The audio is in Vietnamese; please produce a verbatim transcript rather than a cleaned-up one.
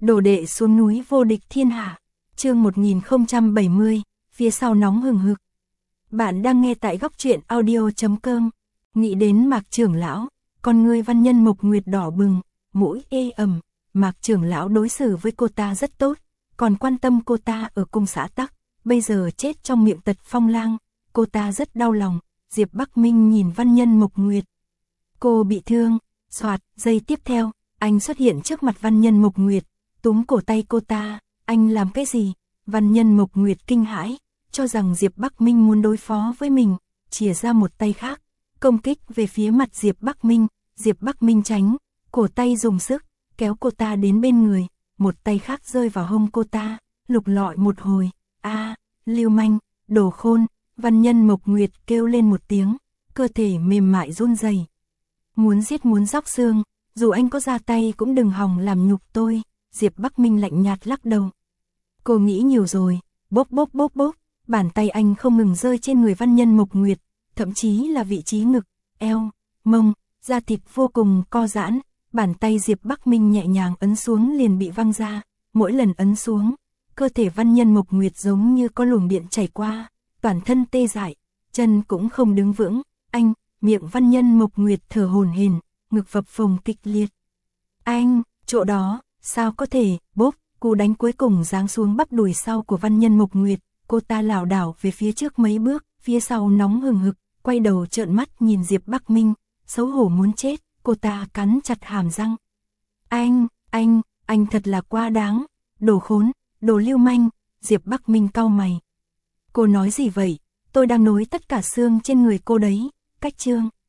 Đồ đệ xuống núi vô địch thiên hạ. Chương một nghìn không trăm bảy mươi, phía sau nóng hừng hực. Bạn đang nghe tại góc truyện audio chấm com. Nghĩ đến Mạc trưởng lão, con người Văn Nhân Mộc Nguyệt đỏ bừng, mũi ê ẩm. Mạc trưởng lão đối xử với cô ta rất tốt, còn quan tâm cô ta ở cung xã Tắc, bây giờ chết trong miệng Tật Phong Lang, cô ta rất đau lòng. Diệp Bắc Minh nhìn Văn Nhân Mộc Nguyệt. Cô bị thương. Soạt, giây tiếp theo, anh xuất hiện trước mặt Văn Nhân Mộc Nguyệt, túm cổ tay cô ta. Anh làm cái gì? Văn Nhân Mộc Nguyệt kinh hãi, cho rằng Diệp Bắc Minh muốn đối phó với mình, chìa ra một tay khác, công kích về phía mặt Diệp Bắc Minh. Diệp Bắc Minh tránh, cổ tay dùng sức, kéo cô ta đến bên người, một tay khác rơi vào hông cô ta, lục lọi một hồi. A, lưu manh, đồ khôn. Văn Nhân Mộc Nguyệt kêu lên một tiếng, cơ thể mềm mại run rẩy. Muốn giết muốn róc xương, dù anh có ra tay cũng đừng hòng làm nhục tôi. Diệp Bắc Minh lạnh nhạt lắc đầu. Cô nghĩ nhiều rồi. Bốp bốp bốp bốp, bàn tay anh không ngừng rơi trên người Văn Nhân Mộc Nguyệt, thậm chí là vị trí ngực, eo, mông, da thịt vô cùng co giãn. Bàn tay Diệp Bắc Minh nhẹ nhàng ấn xuống liền bị văng ra, mỗi lần ấn xuống, cơ thể Văn Nhân Mộc Nguyệt giống như có luồng điện chảy qua, toàn thân tê dại, chân cũng không đứng vững. Anh, miệng Văn Nhân Mộc Nguyệt thở hổn hển, ngực phập phồng kịch liệt. Anh, chỗ đó, sao có thể? Bốp, cú đánh cuối cùng giáng xuống bắp đùi sau của Văn Nhân Mộc Nguyệt, cô ta lảo đảo về phía trước mấy bước, phía sau nóng hừng hực, quay đầu trợn mắt nhìn Diệp Bắc Minh, xấu hổ muốn chết, cô ta cắn chặt hàm răng. Anh, anh, anh thật là quá đáng, đồ khốn, đồ lưu manh. Diệp Bắc Minh cau mày. Cô nói gì vậy? Tôi đang nối tất cả xương trên người cô đấy. Cách chương.